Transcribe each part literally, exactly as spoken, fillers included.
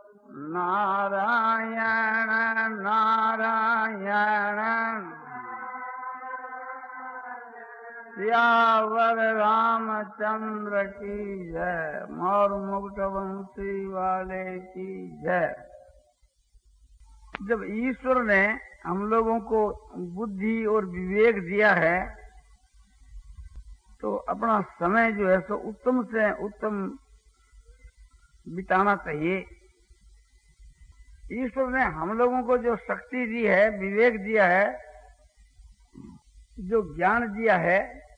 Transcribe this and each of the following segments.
नारायण नारायण सियावर रामचंद्र की जय। मोर मुकुट वंशी वाले की जय। जब ईश्वर ने हम लोगों को बुद्धि और विवेक दिया है तो अपना समय जो है सो उत्तम से उत्तम बिताना चाहिए। ईश्वर ने हम लोगों को जो शक्ति दी है, विवेक दिया है, जो ज्ञान दिया है,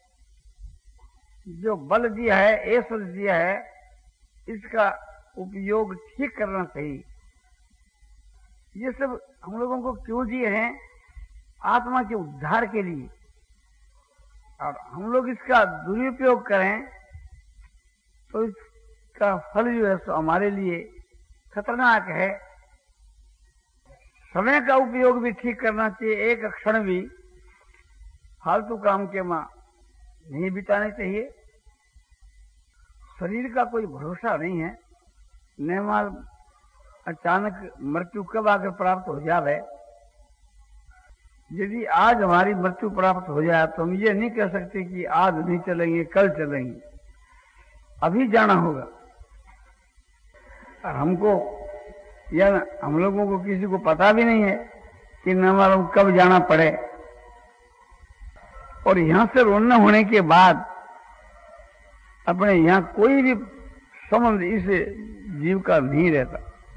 जो बल दिया है, ऐश्वर्य दिया है, इसका उपयोग ठीक करना चाहिए। ये सब हम लोगों को क्यों दिए हैं? आत्मा के उद्धार के लिए। और हम लोग इसका दुरुपयोग करें तो इसका फल जो है सो हमारे लिए खतरनाक है। समय का उपयोग भी ठीक करना चाहिए। एक क्षण भी फालतू काम के मां नहीं बिताने चाहिए। शरीर का कोई भरोसा नहीं है, न माल अचानक मृत्यु कब आकर प्राप्त हो जाए। यदि आज हमारी मृत्यु प्राप्त हो जाए तो हम ये नहीं कह सकते कि आज नहीं चलेंगे, कल चलेंगे। अभी जाना होगा। और हमको या हम लोगों को किसी को पता भी नहीं है कि न मालूम कब जाना पड़े। और यहां से रवाना होने के बाद अपने यहां कोई भी संबंध इस जीव का नहीं रहता।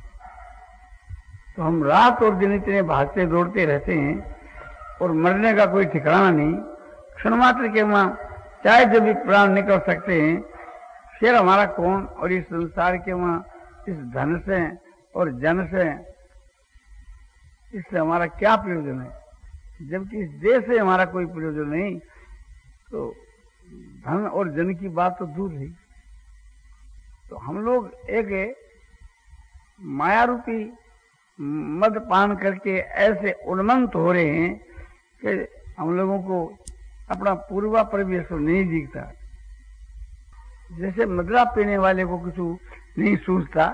तो हम रात और दिन इतने भागते दौड़ते रहते हैं और मरने का कोई ठिकाना नहीं। क्षण मात्र के मां चाहे जब भी प्राण निकल सकते हैं, फिर हमारा कौन और इस संसार के मां इस धन से और जन से इससे हमारा क्या प्रयोजन है? जबकि इस देश से हमारा कोई प्रयोजन नहीं, तो धन और जन की बात तो दूर रही। तो हम लोग एक माया रूपी मद पान करके ऐसे उन्मत्त हो रहे हैं कि हम लोगों को अपना पूर्वा परिवेश नहीं दिखता। जैसे मदरा पीने वाले को कुछ नहीं सूझता,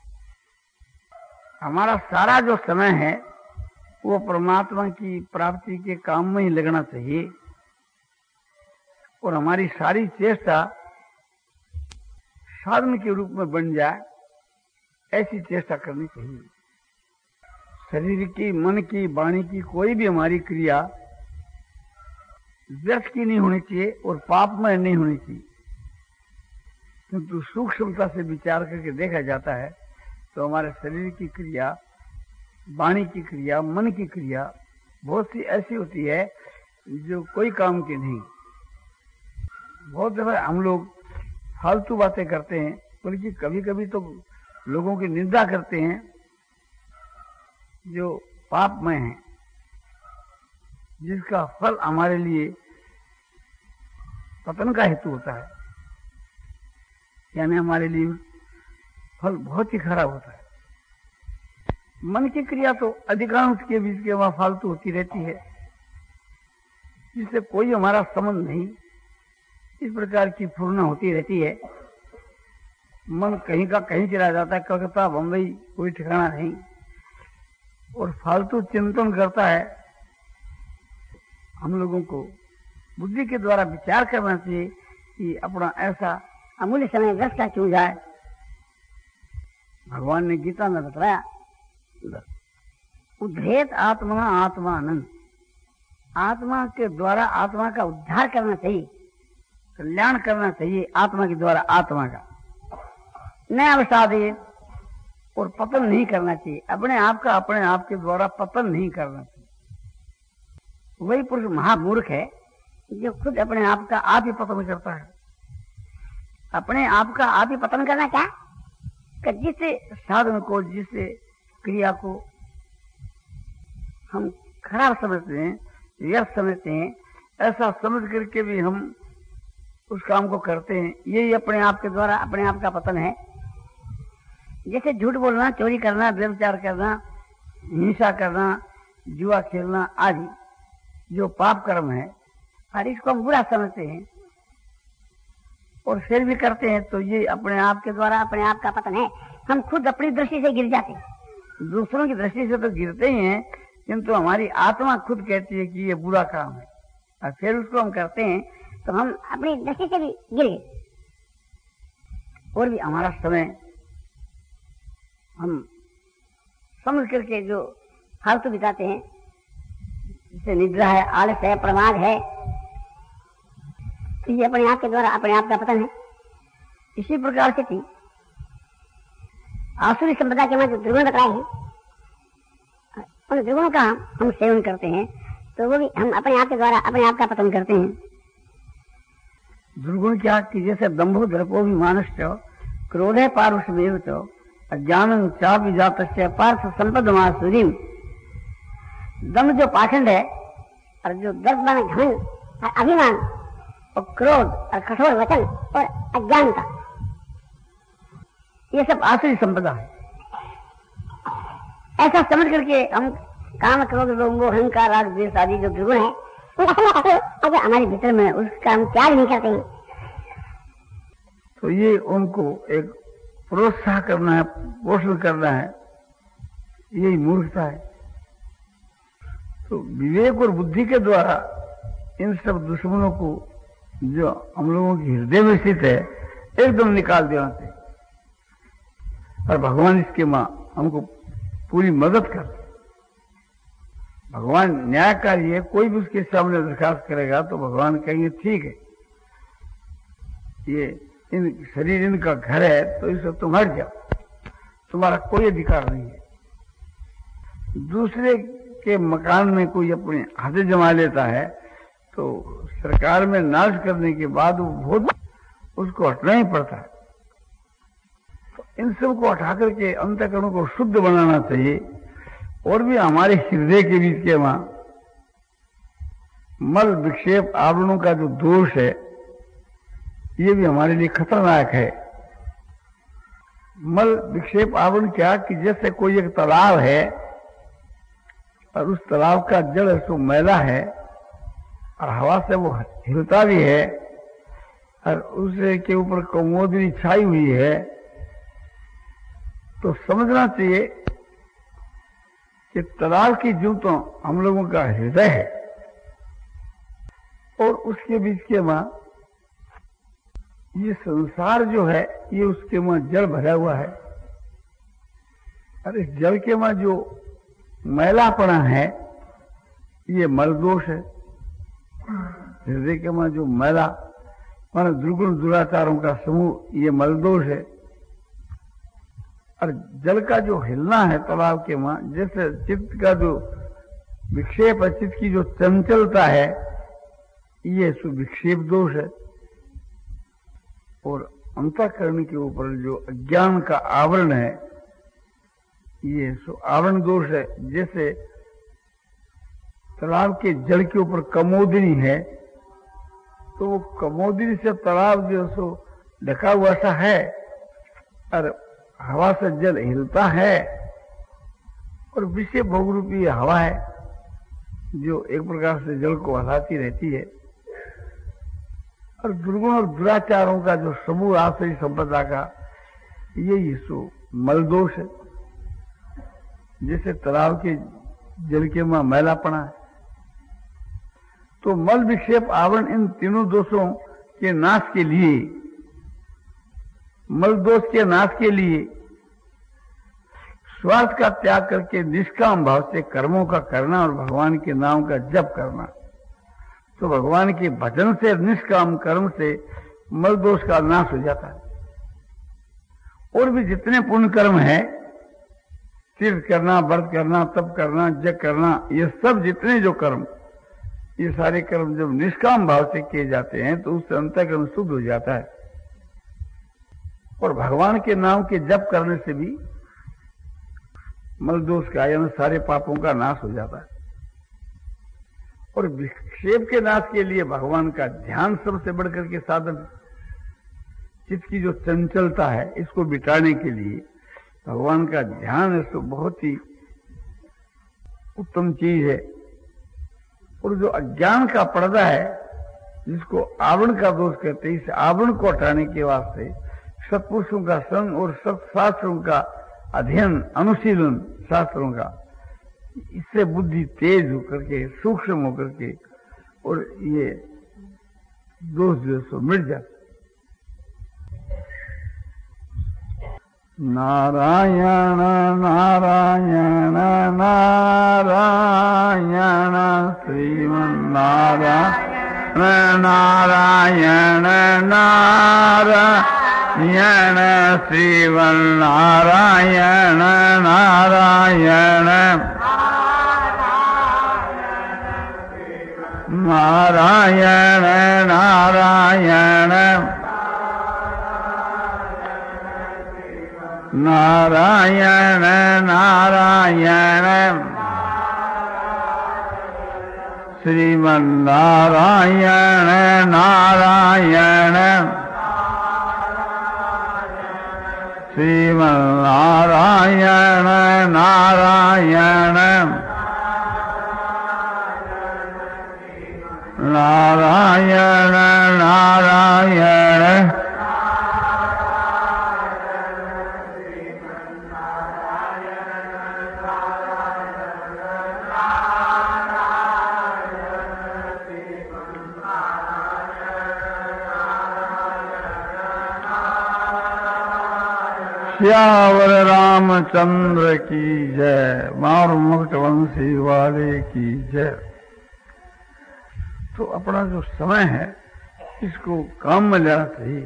हमारा सारा जो समय है वो परमात्मा की प्राप्ति के काम में ही लगना चाहिए। और हमारी सारी चेष्टा साधन के रूप में बन जाए, ऐसी चेष्टा करनी चाहिए। शरीर की, मन की, वाणी की कोई भी हमारी क्रिया व्यर्थ की नहीं होनी चाहिए और पापमय नहीं होनी चाहिए। किंतु सूक्ष्मता से विचार करके देखा जाता है तो हमारे शरीर की क्रिया, वाणी की क्रिया, मन की क्रिया बहुत सी ऐसी होती है जो कोई काम की नहीं। बहुत दफा हम लोग फालतू बातें करते हैं, बल्कि कभी कभी तो लोगों की निंदा करते हैं जो पापमय है, जिसका फल हमारे लिए पतन का हेतु होता है। यानी हमारे लिए फल बहुत ही खराब होता है। मन की क्रिया तो अधिकांश के बीच के वहां फालतू होती रहती है, जिससे कोई हमारा संबंध नहीं। इस प्रकार की फूर्णा होती रहती है। मन कहीं का कहीं चला जाता है, कलकत्ता, बंबई, कोई ठिकाना नहीं। और फालतू चिंतन करता है। हम लोगों को बुद्धि के द्वारा विचार करना चाहिए कि अपना ऐसा अमूल्य समय व्यर्थ क्यों जाए। भगवान ने गीता में बताया, उद्धेत आत्मा आत्मानंद। आत्मा के द्वारा आत्मा का उद्धार करना चाहिए, कल्याण करना चाहिए आत्मा के द्वारा आत्मा का, न अवसादे और पतन नहीं करना चाहिए। अपने आप का अपने आप के द्वारा पतन नहीं करना चाहिए। वही पुरुष महामूर्ख है जो खुद अपने आप का आप ही पतन करता है। अपने आप का आप ही पतन करना क्या? कि जिस साधन को, जिस क्रिया को हम खराब समझते हैं, व्यर्थ समझते हैं, ऐसा समझ करके भी हम उस काम को करते हैं। यही अपने आप के द्वारा अपने आप का पतन है। जैसे झूठ बोलना, चोरी करना, व्यभिचार करना, हिंसा करना, जुआ खेलना आदि जो पाप कर्म है, और इसको हम बुरा समझते हैं। और फिर भी करते हैं तो ये अपने आप के द्वारा अपने आप का पतन है। हम खुद अपनी दृष्टि से गिर जाते हैं, दूसरों की दृष्टि से तो गिरते ही हैं, किंतु हमारी आत्मा खुद कहती है कि ये बुरा काम है, और फिर उसको हम करते हैं तो हम अपनी दृष्टि से भी गिर गए। और भी हमारा समय हम समझ करके जो फालतू बिताते हैं, जैसे निद्रा है, आलस है, प्रमाद है, तो ये अपने आप के द्वारा अपने आप का पतन है। इसी प्रकार से थी आसुरी संपदा के जो दुर्गुण बताए हैं, उन दुर्गुणों का हम सेवन करते हैं तो वो भी हम अपने आप के द्वारा अपने आप का पतन करते हैं। दुर्गुण क्या कि जैसे दंभो दर्पो भी मानश्च क्रोधे पारुषमेव च अज्ञानं चापि जातस्य पार्थ संपदमासुरीम। दम जो पाखंड है और जो दर्प माने घमंड और अभिमान और क्रोध और कठोर वचन और अज्ञानता, ये सब आसुरी संपदा है। ऐसा समझ करके हम काम क्रोध लोभ अहंकार राग द्वेष आदि जो दुर्गुण है अगर हमारे भीतर में उसका हम त्याग नहीं करते हैं तो ये उनको एक प्रोत्साहन करना है, पोषण करना है, यही मूर्खता है। तो विवेक और बुद्धि के द्वारा इन सब दुश्मनों को जो हम लोगों के हृदय में स्थित है एकदम निकाल देना चाहिए, और भगवान इसके मां हमको पूरी मदद कर। भगवान न्यायकारी है, कोई भी उसके सामने दरखास्त करेगा तो भगवान कहेंगे ठीक है, ये इन शरीर इनका घर है तो इससे तुम हट जाओ, तुम्हारा कोई अधिकार नहीं है। दूसरे के मकान में कोई अपने हाथे जमा लेता है तो सरकार में नाश करने के बाद वो बहुत उसको हटना ही पड़ता है। तो इन सब को हटा करके अंतःकरण को शुद्ध बनाना चाहिए। और भी हमारे हृदय के बीच के वहां मल विक्षेप आवरणों का जो दोष है ये भी हमारे लिए खतरनाक है। मल विक्षेप आवरण क्या कि जैसे कोई एक तालाब है और उस तालाब का जल सो मैला है और हवा से वो हिलता भी है और उसे के ऊपर कमोदनी छाई हुई है, तो समझना चाहिए कि तालाब की जू तो हम लोगों का हृदय है और उसके बीच के मां ये संसार जो है ये उसके मां जल भरा हुआ है, और इस जल के मां जो मैलापना है ये मल दोष है। हृदय के मां जो मैला माना दुर्गुण दुराचारों का समूह ये मल दोष है। और जल का जो हिलना है तालाब के मां, जैसे चित्त का जो विक्षेप है, चित्त की जो चंचलता है ये सुविक्षेप दोष है। और अंतःकरण के ऊपर जो अज्ञान का आवरण है ये सो आवरण दोष है। जैसे तालाब के जल के ऊपर कमोदनी है तो वो कमोदनी से तालाब जो सो ढका हुआ सा है और हवा से जल हिलता है, और विषय भोग रूपी हवा है जो एक प्रकार से जल को हलाती रहती है। और दुर्गुण और दुराचारों का जो समूह आश्रय संपदा का ये सो मल दोष है। जैसे तालाब के जल के मां मैलापना है, तो मल विक्षेप आवरण इन तीनों दोषों के नाश के लिए, मल दोष के नाश के लिए स्वार्थ का त्याग करके निष्काम भाव से कर्मों का करना और भगवान के नाम का जप करना, तो भगवान के भजन से निष्काम कर्म से मल दोष का नाश हो जाता है। और भी जितने पुण्य कर्म है, तीर्थ करना, व्रत करना, तप करना, जप करना, ये सब जितने जो कर्म, ये सारे कर्म जब निष्काम भाव से किए जाते हैं तो उससे अंतःकरण शुद्ध हो जाता है। और भगवान के नाम के जप करने से भी मल दोष का यानी सारे पापों का नाश हो जाता है। और विक्षेप के नाश के लिए भगवान का ध्यान सबसे बढ़कर के साधन। चित्त की जो चंचलता है इसको मिटाने के लिए भगवान का ध्यान है तो बहुत ही उत्तम चीज है। और जो अज्ञान का पर्दा है जिसको आवरण का दोष कहते हैं, इस आवरण को हटाने के वास्ते सत्पुरुषों का संग और सत्शास्त्रों का अध्ययन, अनुशीलन शास्त्रों का, इससे बुद्धि तेज होकर के, सूक्ष्म होकर के, और ये दोष जो सो मिट जाता। नारायण नारायण नारायण श्रीमन्नारायण नारायण नारायण श्रीमन्नारायण नारायण नारायण नारायण नारायण नारायण श्रीमन्नारायण नारायण श्रीमन्नारायण नारायण नारायण नारायण श्यावर रामचंद्र की जय, मार मुक्त वंशी वाले की जय। तो अपना जो समय है इसको काम में लेना चाहिए।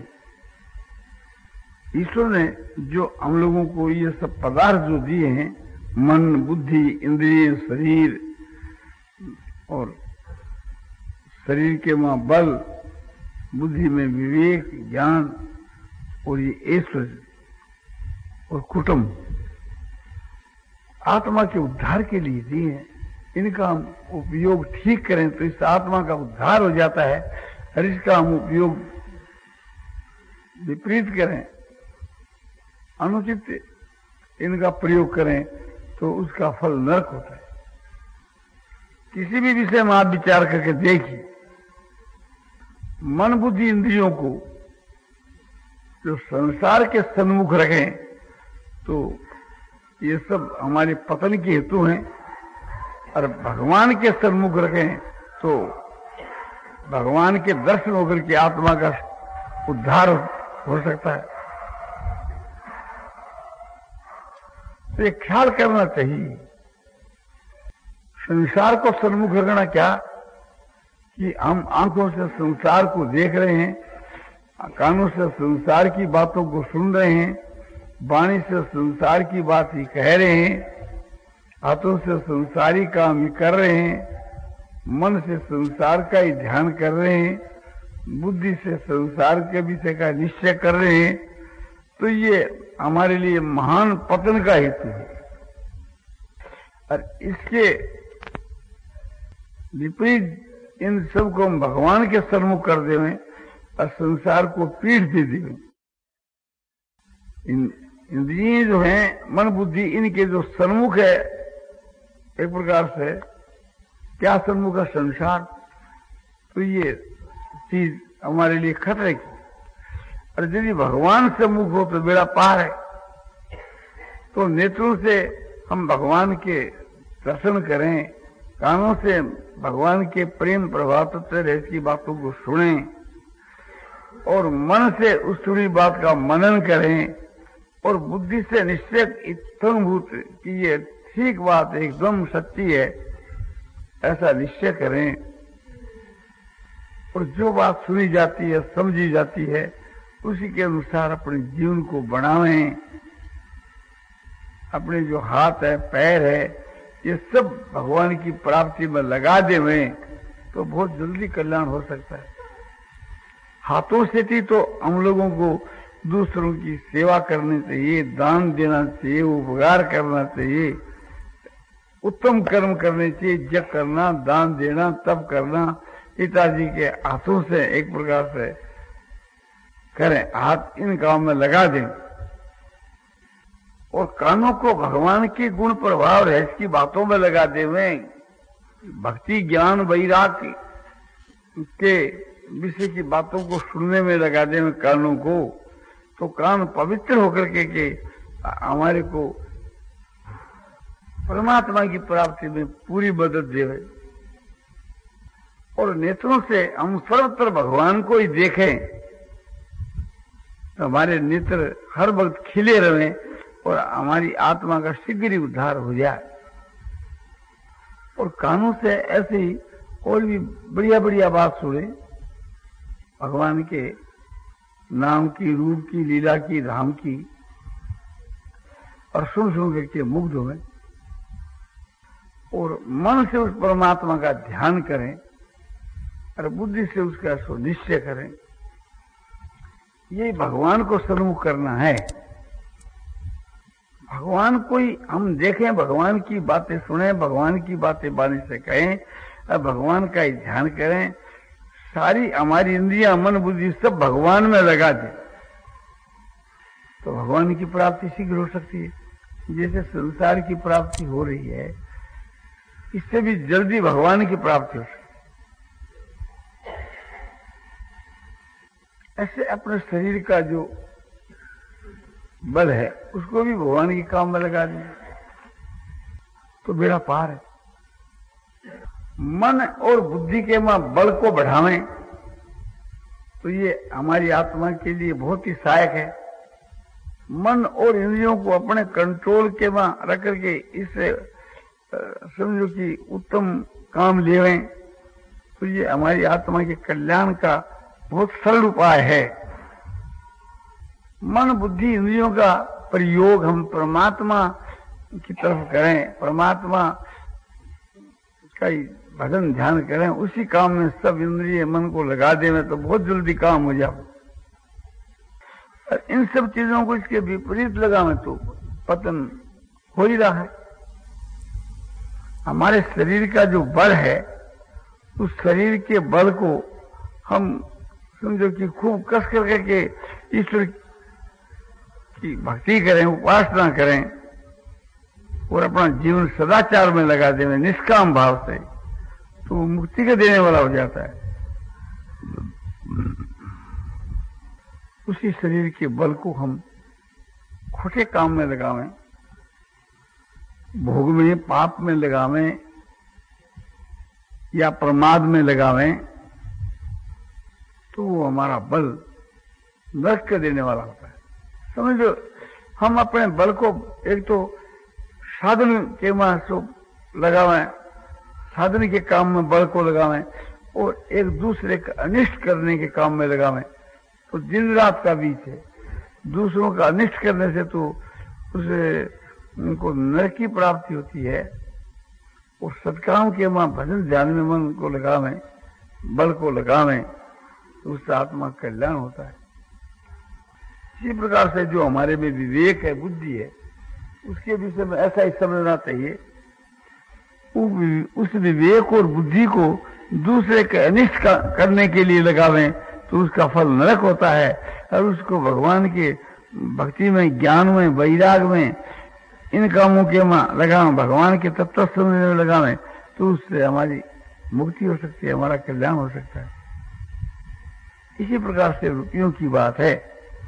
ईश्वर ने जो हम लोगों को ये सब पदार्थ जो दिए हैं, मन, बुद्धि, इंद्रिय, शरीर, और शरीर के मां बल, बुद्धि में विवेक, ज्ञान, और ये ऐश्वर्य और कुटुंब आत्मा के उद्धार के लिए दिए हैं। इनका हम उपयोग ठीक करें तो इस आत्मा का उद्धार हो जाता है, और इसका हम उपयोग विपरीत करें, अनुचित इनका प्रयोग करें तो उसका फल नरक होता है। किसी भी विषय में आप विचार करके देखिए, मन, बुद्धि, इंद्रियों को जो संसार के सन्मुख रखें तो ये सब हमारे पतन के हेतु हैं, और भगवान के सन्मुख रखें तो भगवान के दर्शन होकर के आत्मा का उद्धार हो सकता है। तो ये ख्याल करना चाहिए। संसार को सन्मुख रखना क्या कि हम आंखों से संसार को देख रहे हैं, कानों से संसार की बातों को सुन रहे हैं, वाणी से संसार की बात ही कह रहे हैं, हाथों से संसारी काम ही कर रहे हैं, मन से संसार का ही ध्यान कर रहे हैं, बुद्धि से संसार के विषय का निश्चय कर रहे हैं, तो ये हमारे लिए महान पतन का हेतु है। और इसके विपरीत इन सबको हम भगवान के सन्मुख कर देवें और संसार को पीठ दे देवें। इन इंद्रिय जो हैं, मन, बुद्धि, इनके जो सन्मुख है एक प्रकार से क्या सन्मुख है? संसार। तो ये चीज हमारे लिए खतरे की। और यदि भगवान से मुख हो तो बेड़ा पार है। तो नेत्रों से हम भगवान के दर्शन करें, कानों से भगवान के प्रेम प्रभातत्व रहस्य की बातों को सुनें, और मन से उस सुनी बात का मनन करें, और बुद्धि से निश्चय इत्थंभूत कि ये ठीक बात एकदम सच्ची है ऐसा निश्चय करें, और जो बात सुनी जाती है, समझी जाती है, उसी के अनुसार अपने जीवन को बढ़ावें। अपने जो हाथ है, पैर है, ये सब भगवान की प्राप्ति में लगा देवें तो बहुत जल्दी कल्याण हो सकता है। हाथों से ही तो हम लोगों को दूसरों की सेवा करनी चाहिए, दान देना चाहिए, उपकार करना चाहिए, उत्तम कर्म करने चाहिए, जप करना, दान देना, तप करना, पिताजी के हाथों से एक प्रकार से करें, हाथ इन काम में लगा दें। और कानों को भगवान के गुण प्रभाव रहस्य की बातों में लगा देवें, भक्ति, ज्ञान, वैराग्य के विषय की बातों को सुनने में लगा दें कानों को, तो कान पवित्र होकर के, के हमारे को परमात्मा की प्राप्ति में पूरी मदद देवे। और नेत्रों से हम सर्वत्र भगवान को ही देखें तो हमारे नेत्र हर वक्त खिले रहें और हमारी आत्मा का शीघ्र ही उद्धार हो जाए। और कानों से ऐसी और भी बढ़िया बढ़िया बात सुने, भगवान के नाम की, रूप की, लीला की, धाम की, और सुन सुन करके मुग्ध हुए। और मन से उस परमात्मा का ध्यान करें और बुद्धि से उसका सुनिश्चय करें। ये भगवान को सन्मुख करना है। भगवान को ही हम देखें, भगवान की बातें सुने, भगवान की बातें वाणी से कहें और भगवान का ही ध्यान करें। सारी हमारी इंद्रियां, मन, बुद्धि सब भगवान में लगा दें तो भगवान की प्राप्ति शीघ्र हो सकती है। जैसे संसार की प्राप्ति हो रही है, इससे भी जल्दी भगवान की प्राप्ति हो सकती है। ऐसे अपने शरीर का जो बल है उसको भी भगवान के काम में लगा दें तो बेड़ा पार है। मन और बुद्धि के मां बल को बढ़ावें तो ये हमारी आत्मा के लिए बहुत ही सहायक है। मन और इंद्रियों को अपने कंट्रोल के मां रख करके इससे समझो कि उत्तम काम लेवें तो ये हमारी आत्मा के कल्याण का बहुत सरल उपाय है। मन, बुद्धि, इंद्रियों का प्रयोग हम परमात्मा की तरफ करें, परमात्मा का भजन ध्यान करें, उसी काम में सब इंद्रिय मन को लगा दें तो बहुत जल्दी काम हो जाए। और इन सब चीजों को इसके विपरीत लगावें तो पतन हो ही रहा है। हमारे शरीर का जो बल है उस शरीर के बल को हम समझो कि खूब कस कर करके ईश्वर की भक्ति करें, उपासना करें और अपना जीवन सदाचार में लगा दें निष्काम भाव से, तो वो मुक्ति का देने वाला हो जाता है। उसी शरीर के बल को हम खोटे काम में लगावें, भोग में, पाप में लगावें या प्रमाद में लगावें तो वो हमारा बल नष्ट कर देने वाला होता है। समझो, हम अपने बल को एक तो साधन के मां से लगावें, साधन के काम में बल को लगावें और एक दूसरे का अनिष्ट करने के काम में लगावें तो दिन रात का बीच है। दूसरों का अनिष्ट करने से तो उसे उनको नरक की प्राप्ति होती है और सत्काम के मां भजन ध्यान में मन को लगावें, बल को लगावें तो उससे आत्मा कल्याण होता है। इसी प्रकार से जो हमारे में विवेक है, बुद्धि है, उसके विषय में ऐसा ही समझना चाहिए। उस विवेक और बुद्धि को दूसरे के अनिष्ट करने के लिए लगावें तो उसका फल नरक होता है। और उसको भगवान के भक्ति में, ज्ञान में, वैराग में, इन कामों के मां लगावें, भगवान के तत्व समझने में लगावें तो उससे हमारी मुक्ति हो सकती है, हमारा कल्याण हो सकता है। इसी प्रकार से रुपयों की बात है।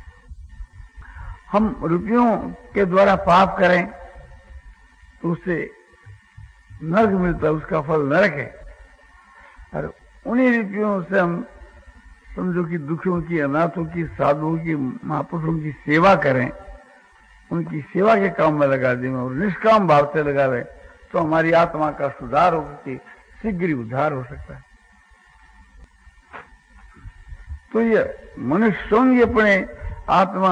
हम रुपयों के द्वारा पाप करें तो उससे नरक मिलता है, उसका फल नरक है। और उन्हीं रुपयों से हम समझो कि दुखियों की, अनाथों की, साधुओं की, महापुरुषों की सेवा करें, उनकी सेवा के काम में लगा दें और निष्काम भाव से लगा लें तो हमारी आत्मा का सुधार हो सकती, शीघ्र ही उद्धार हो सकता है। तो ये मनुष्य स्वयं अपने आत्मा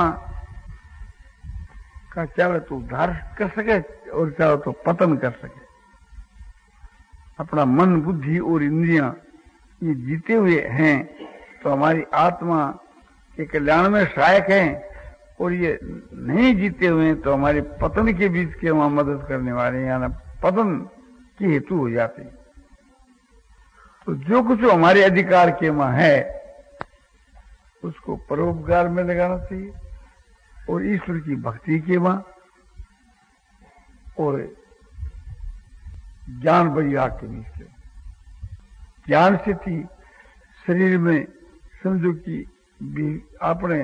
का चाहे तो उद्धार कर सके और चाहे तो पतन कर सके। अपना मन, बुद्धि और इंद्रियां ये जीते हुए हैं तो हमारी आत्मा के कल्याण में सहायक हैं, और ये नहीं जीते हुए तो हमारे पतन के बीच के वहां मदद करने वाले, यानी पतन की हेतु हो जाते। तो जो कुछ हमारे अधिकार के वहां है उसको परोपकार में लगाना चाहिए और ईश्वर की भक्ति के वहां और ज्ञान वैराग के बीच के। ज्ञान से थी शरीर में समझो कि अपने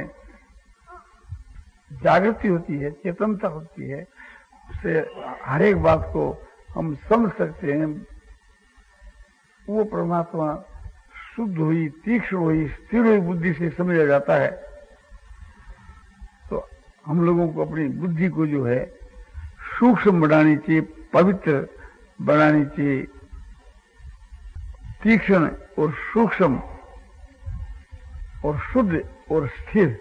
जागृति होती है, चेतनता होती है, उससे हर एक बात को हम समझ सकते हैं। वो परमात्मा शुद्ध हुई, तीक्ष्ण हुई, स्थिर हुई बुद्धि से समझा जाता है। तो हम लोगों को अपनी बुद्धि को जो है सूक्ष्म बनानी चाहिए, पवित्र बनानी चाहिए, तीक्ष्ण और सूक्ष्म और शुद्ध और स्थिर,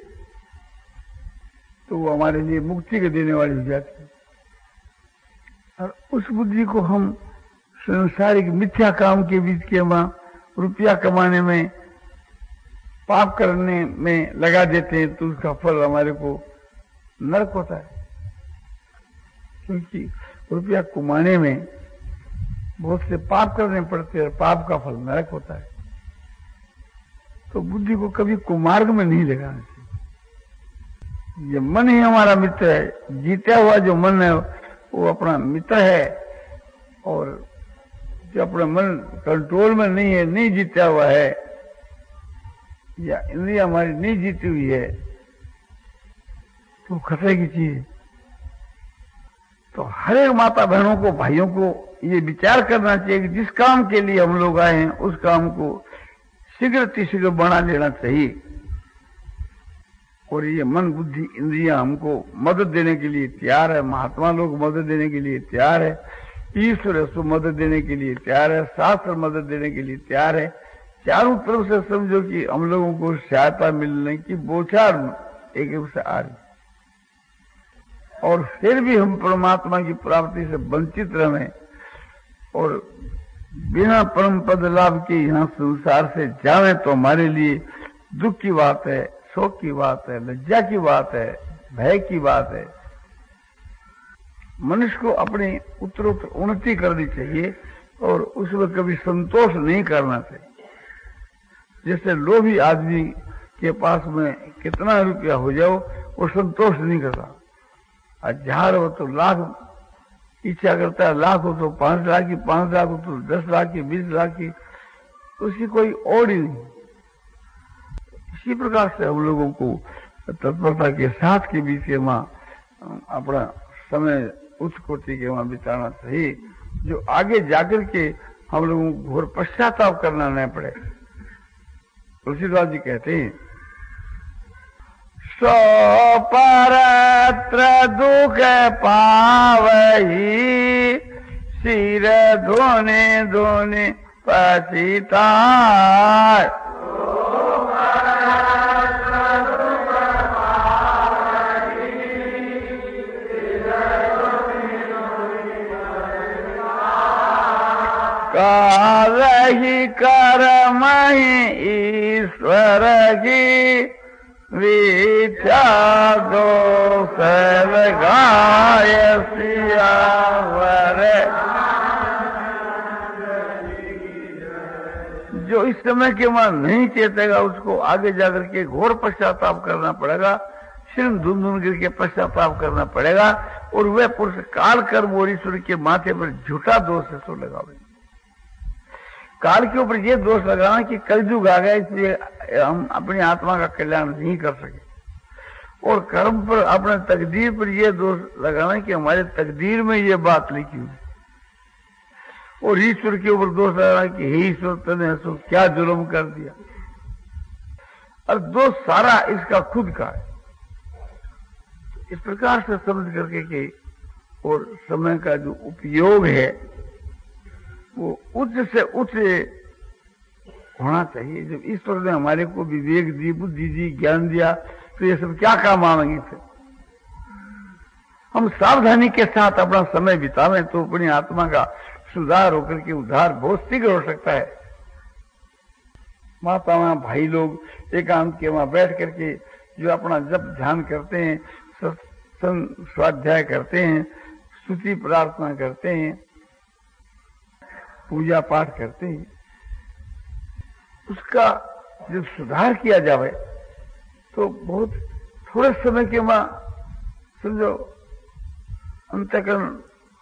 तो वो हमारे लिए मुक्ति के देने वाली हो जाती है। और उस बुद्धि को हम संसारिक मिथ्या काम के बीच के वहां रुपया कमाने में, पाप करने में लगा देते हैं, तो उसका फल हमारे को नरक होता है। क्योंकि रुपया कमाने में बहुत से पाप करने पड़ते हैं, पाप का फल नरक होता है। तो बुद्धि को कभी कुमार्ग में नहीं लगाना चाहिए। ये मन ही हमारा मित्र है, जीता हुआ जो मन है वो अपना मित्र है, और जो अपना मन कंट्रोल में नहीं है, नहीं जीता हुआ है, या इंद्रिया हमारी नहीं जीती हुई है, तो खतरे की चीज है। तो हर एक माता बहनों को, भाइयों को ये विचार करना चाहिए कि जिस काम के लिए हम लोग आए हैं उस काम को शीघ्र तिशीघ्र बना लेना चाहिए। और ये मन, बुद्धि, इंद्रियां हमको मदद देने के लिए तैयार है, महात्मा लोग मदद देने के लिए तैयार है, ईश्वर उसको मदद देने के लिए तैयार है, शास्त्र मदद देने के लिए तैयार है। चारों तरफ से समझो कि हम लोगों को सहायता मिलने की बौछार एक एक से आ रही, और फिर भी हम परमात्मा की प्राप्ति से वंचित रहे और बिना परम पद लाभ के यहाँ संसार से जावे, तो हमारे लिए दुख की बात है, शोक की बात है, लज्जा की बात है, भय की बात है। मनुष्य को अपनी उत्तरोत्तर उन्नति करनी चाहिए और उसमें कभी संतोष नहीं करना चाहिए। जैसे लोभी आदमी के पास में कितना रुपया हो जाओ वो संतोष नहीं करता, हजार हो तो लाख इच्छा करता है, लाख हो तो पांच लाख की, पांच लाख हो तो दस लाख की, बीस लाख की, उसकी कोई ओर ही नहीं। इसी प्रकार से हम लोगों को तत्परता के साथ के बीच के वहां अपना समय उच्च कोटि के वहां बिताना चाहिए, जो आगे जाकर के हम लोगों को घोर पश्चाताप करना न पड़े। तुलसीदास जी कहते हैं, सो परत्र दुख पावही, सिर धोने धोने पछिताय। कालहि कर्म ईश्वर की, विचा दोष लगाय सियावर। जो इस समय के वहां नहीं चेतेगा उसको आगे जाकर के घोर पश्चाताप करना पड़ेगा, सिर धुन धुन गिर के पश्चाताप करना पड़ेगा, और वह पुरुष काल कर्म और ईश्वर के माथे पर झूठा दोष है सो लगावे। काल के ऊपर ये दोष लगाना कि कलयुग आ गया इसलिए हम अपनी आत्मा का कल्याण नहीं कर सके, और कर्म पर, अपने तकदीर पर यह दोष लगाना कि हमारे तकदीर में ये बात लिखी हुई, और ईश्वर के ऊपर दोष लगाना कि हे ईश्वर तूने सो क्या जुल्म कर दिया। और दोष सारा इसका खुद का है। इस प्रकार से समझ करके कि और समय का जो उपयोग है वो उच्च से उच्च होना चाहिए। जब ईश्वर ने हमारे को विवेक दी, बुद्धि दी, ज्ञान दिया, तो ये सब क्या काम आएंगे फिर। हम सावधानी के साथ अपना समय बितावें तो अपनी आत्मा का सुधार होकर के उद्धार बहुत शीघ्र हो सकता है। माता वहां भाई लोग एकांत के वहां बैठ करके जो अपना जप ध्यान करते हैं, सत्संग स्वाध्याय करते हैं, स्तुति प्रार्थना करते हैं, पूजा पाठ करते हैं, उसका जब सुधार किया जाए तो बहुत थोड़े समय के वहां समझो अंतःकरण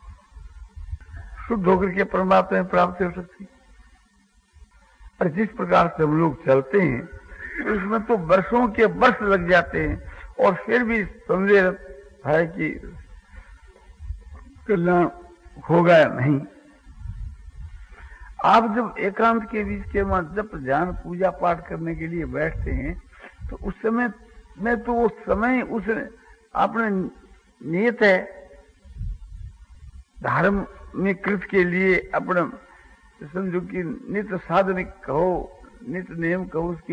शुद्ध होकर के परमात्मा में प्राप्ति हो सकती है। और जिस प्रकार से हम लोग चलते हैं तो इसमें तो वर्षों के वर्ष लग जाते हैं और फिर भी संदेह है कि कल्याण होगा या नहीं। आप जब एकांत के बीच के बाद जब ध्यान पूजा पाठ करने के लिए बैठते हैं तो उस समय में तो वो समय उस अपने नियत है धर्म में कृत के लिए अपने समझो कि नित्य साधन कहो नित्य नियम कहो उसकी